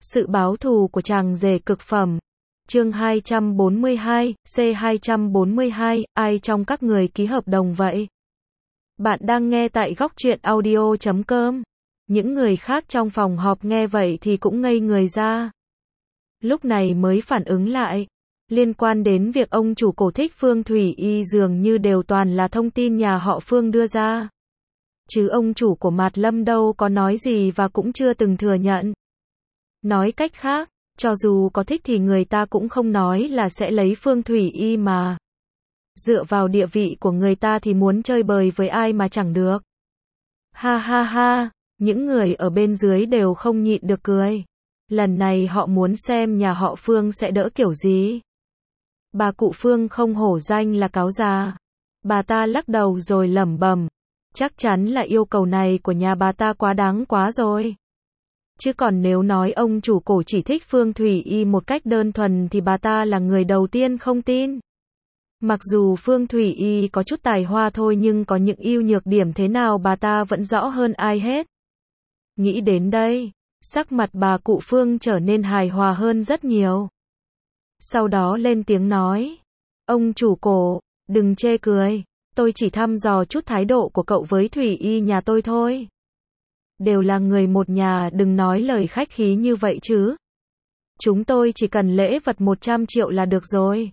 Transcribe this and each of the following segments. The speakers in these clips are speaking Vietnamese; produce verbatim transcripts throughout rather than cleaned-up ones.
Sự báo thù của chàng rể cực phẩm. Chương hai trăm bốn mươi hai, C hai trăm bốn mươi hai, ai trong các người ký hợp đồng vậy? Bạn đang nghe tại góc truyện audio chấm com. Những người khác trong phòng họp nghe vậy thì cũng ngây người ra. Lúc này mới phản ứng lại. Liên quan đến việc ông chủ cổ thích Phương Thủy Y dường như đều toàn là thông tin nhà họ Phương đưa ra. Chứ ông chủ của Mạt Lâm đâu có nói gì và cũng chưa từng thừa nhận. Nói cách khác, cho dù có thích thì người ta cũng không nói là sẽ lấy Phương Thủy Y mà. Dựa vào địa vị của người ta thì muốn chơi bời với ai mà chẳng được. Ha ha ha, những người ở bên dưới đều không nhịn được cười. Lần này họ muốn xem nhà họ Phương sẽ đỡ kiểu gì. Bà cụ Phương không hổ danh là cáo già. Bà ta lắc đầu rồi lẩm bẩm, chắc chắn là yêu cầu này của nhà bà ta quá đáng quá rồi. Chứ còn nếu nói ông chủ cổ chỉ thích Phương Thủy Y một cách đơn thuần thì bà ta là người đầu tiên không tin. Mặc dù Phương Thủy Y có chút tài hoa thôi nhưng có những ưu nhược điểm thế nào bà ta vẫn rõ hơn ai hết. Nghĩ đến đây, sắc mặt bà cụ Phương trở nên hài hòa hơn rất nhiều. Sau đó lên tiếng nói, ông chủ cổ, đừng chê cười, tôi chỉ thăm dò chút thái độ của cậu với Thủy Y nhà tôi thôi. Đều là người một nhà, đừng nói lời khách khí như vậy chứ. Chúng tôi chỉ cần lễ vật một trăm triệu là được rồi.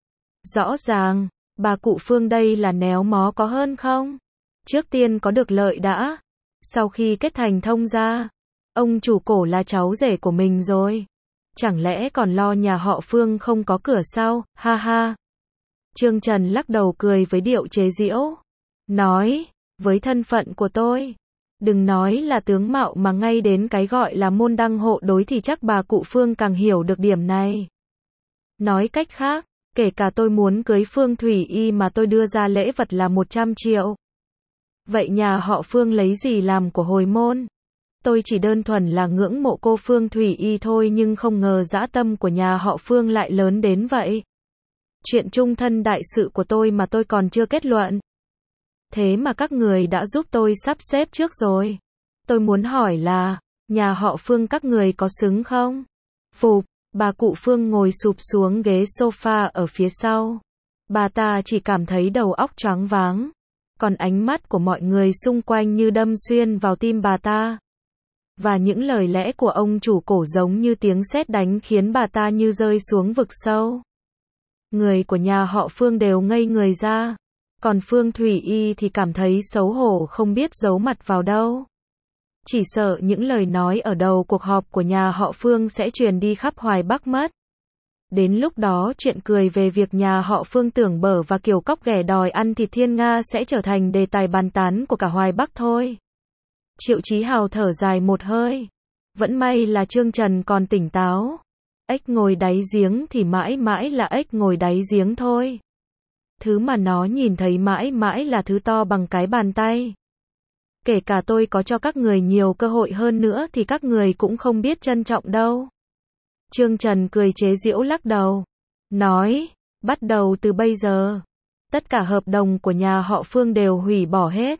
Rõ ràng, bà cụ Phương đây là néo mó có hơn không? Trước tiên có được lợi đã. Sau khi kết thành thông gia, ông chủ cổ là cháu rể của mình rồi. Chẳng lẽ còn lo nhà họ Phương không có cửa sau, ha ha. Trương Trần lắc đầu cười với điệu chế giễu. Nói, với thân phận của tôi, đừng nói là tướng mạo mà ngay đến cái gọi là môn đăng hộ đối thì chắc bà cụ Phương càng hiểu được điểm này. Nói cách khác, kể cả tôi muốn cưới Phương Thủy Y mà tôi đưa ra lễ vật là một trăm triệu. Vậy nhà họ Phương lấy gì làm của hồi môn? Tôi chỉ đơn thuần là ngưỡng mộ cô Phương Thủy Y thôi nhưng không ngờ dã tâm của nhà họ Phương lại lớn đến vậy. Chuyện chung thân đại sự của tôi mà tôi còn chưa kết luận. Thế mà các người đã giúp tôi sắp xếp trước rồi. Tôi muốn hỏi là, nhà họ Phương các người có xứng không? Phụp, bà cụ Phương ngồi sụp xuống ghế sofa ở phía sau. Bà ta chỉ cảm thấy đầu óc choáng váng. Còn ánh mắt của mọi người xung quanh như đâm xuyên vào tim bà ta. Và những lời lẽ của ông chủ cổ giống như tiếng sét đánh khiến bà ta như rơi xuống vực sâu. Người của nhà họ Phương đều ngây người ra. Còn Phương Thủy Y thì cảm thấy xấu hổ không biết giấu mặt vào đâu. Chỉ sợ những lời nói ở đầu cuộc họp của nhà họ Phương sẽ truyền đi khắp Hoài Bắc mất. Đến lúc đó chuyện cười về việc nhà họ Phương tưởng bở và kiểu cóc ghẻ đòi ăn thịt thiên nga sẽ trở thành đề tài bàn tán của cả Hoài Bắc thôi. Triệu Chí Hào thở dài một hơi. Vẫn may là Trương Trần còn tỉnh táo. Ếch ngồi đáy giếng thì mãi mãi là ếch ngồi đáy giếng thôi. Thứ mà nó nhìn thấy mãi mãi là thứ to bằng cái bàn tay. Kể cả tôi có cho các người nhiều cơ hội hơn nữa thì các người cũng không biết trân trọng đâu. Trương Trần cười chế giễu lắc đầu. Nói, bắt đầu từ bây giờ, tất cả hợp đồng của nhà họ Phương đều hủy bỏ hết.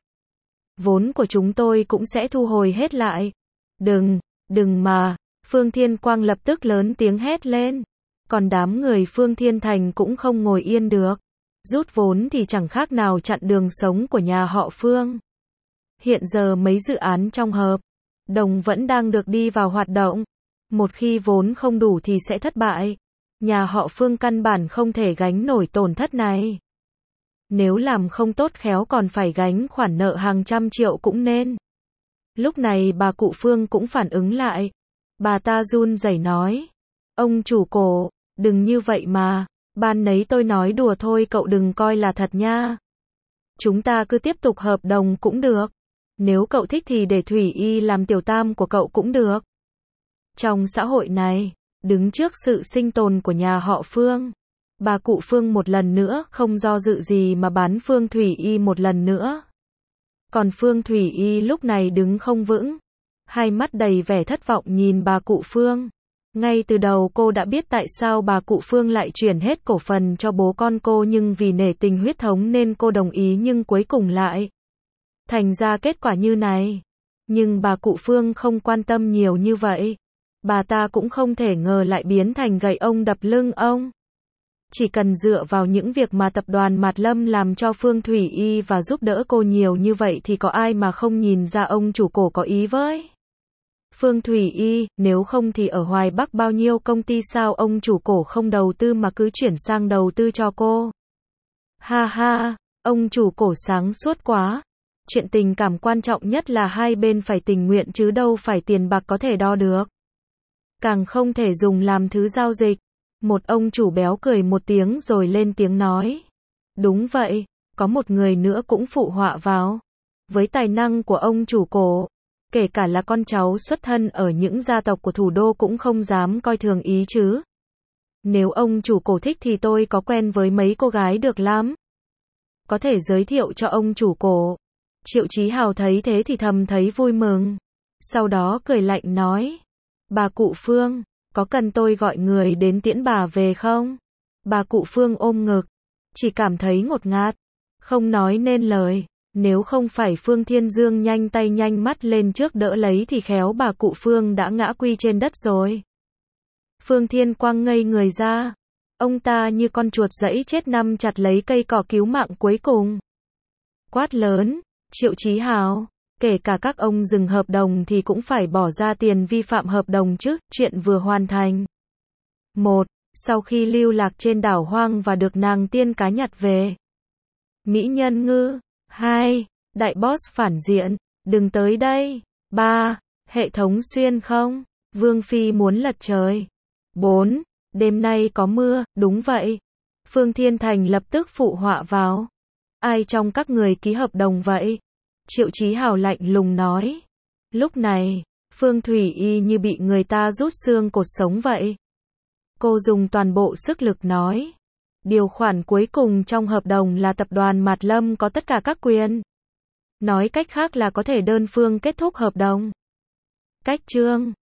Vốn của chúng tôi cũng sẽ thu hồi hết lại. Đừng, đừng mà, Phương Thiên Quang lập tức lớn tiếng hét lên. Còn đám người Phương Thiên Thành cũng không ngồi yên được. Rút vốn thì chẳng khác nào chặn đường sống của nhà họ Phương. Hiện giờ mấy dự án trong hợp đồng vẫn đang được đi vào hoạt động. Một khi vốn không đủ thì sẽ thất bại. Nhà họ Phương căn bản không thể gánh nổi tổn thất này. Nếu làm không tốt khéo còn phải gánh khoản nợ hàng trăm triệu cũng nên. Lúc này bà cụ Phương cũng phản ứng lại. Bà ta run rẩy nói. Ông chủ cổ, đừng như vậy mà. Ban nấy tôi nói đùa thôi cậu đừng coi là thật nha. Chúng ta cứ tiếp tục hợp đồng cũng được. Nếu cậu thích thì để Thủy Y làm tiểu tam của cậu cũng được. Trong xã hội này, đứng trước sự sinh tồn của nhà họ Phương, bà cụ Phương một lần nữa không do dự gì mà bán Phương Thủy Y một lần nữa. Còn Phương Thủy Y lúc này đứng không vững, hai mắt đầy vẻ thất vọng nhìn bà cụ Phương. Ngay từ đầu cô đã biết tại sao bà cụ Phương lại chuyển hết cổ phần cho bố con cô nhưng vì nể tình huyết thống nên cô đồng ý nhưng cuối cùng lại thành ra kết quả như này. Nhưng bà cụ Phương không quan tâm nhiều như vậy. bà ta cũng không thể ngờ lại biến thành gậy ông đập lưng ông. Chỉ cần dựa vào những việc mà tập đoàn Mạt Lâm làm cho Phương Thủy Y và giúp đỡ cô nhiều như vậy thì có ai mà không nhìn ra ông chủ cổ có ý với Phương Thủy Y, nếu không thì ở Hoài Bắc bao nhiêu công ty sao ông chủ cổ không đầu tư mà cứ chuyển sang đầu tư cho cô. Ha ha, ông chủ cổ sáng suốt quá. Chuyện tình cảm quan trọng nhất là hai bên phải tình nguyện chứ đâu phải tiền bạc có thể đo được. Càng không thể dùng làm thứ giao dịch. Một ông chủ béo cười một tiếng rồi lên tiếng nói. Đúng vậy, có một người nữa cũng phụ họa vào. Với tài năng của ông chủ cổ, kể cả là con cháu xuất thân ở những gia tộc của thủ đô cũng không dám coi thường ý chứ. Nếu ông chủ cổ thích thì tôi có quen với mấy cô gái được lắm. Có thể giới thiệu cho ông chủ cổ. Triệu Chí Hào thấy thế thì thầm thấy vui mừng. Sau đó cười lạnh nói. Bà cụ Phương, có cần tôi gọi người đến tiễn bà về không? Bà cụ Phương ôm ngực, chỉ cảm thấy ngột ngạt, không nói nên lời. Nếu không phải Phương Thiên Dương nhanh tay nhanh mắt lên trước đỡ lấy thì khéo bà cụ Phương đã ngã quy trên đất rồi. Phương Thiên Quang ngây người ra. Ông ta như con chuột dẫy chết nằm chặt lấy cây cỏ cứu mạng cuối cùng. Quát lớn, Triệu Chí Hào, kể cả các ông dừng hợp đồng thì cũng phải bỏ ra tiền vi phạm hợp đồng chứ, chuyện vừa hoàn thành. một. Sau khi lưu lạc trên đảo hoang và được nàng tiên cá nhặt về. Mỹ nhân ngư. hai. Đại boss phản diện, đừng tới đây. ba. Hệ thống xuyên không, Vương Phi muốn lật trời. bốn. Đêm nay có mưa, đúng vậy. Phương Thiên Thành lập tức phụ họa vào. Ai trong các người ký hợp đồng vậy? Triệu Chí Hào lạnh lùng nói. Lúc này, Phương Thủy Y như bị người ta rút xương cột sống vậy. Cô dùng toàn bộ sức lực nói. Điều khoản cuối cùng trong hợp đồng là tập đoàn Mạt Lâm có tất cả các quyền. Nói cách khác là có thể đơn phương kết thúc hợp đồng. Cách chương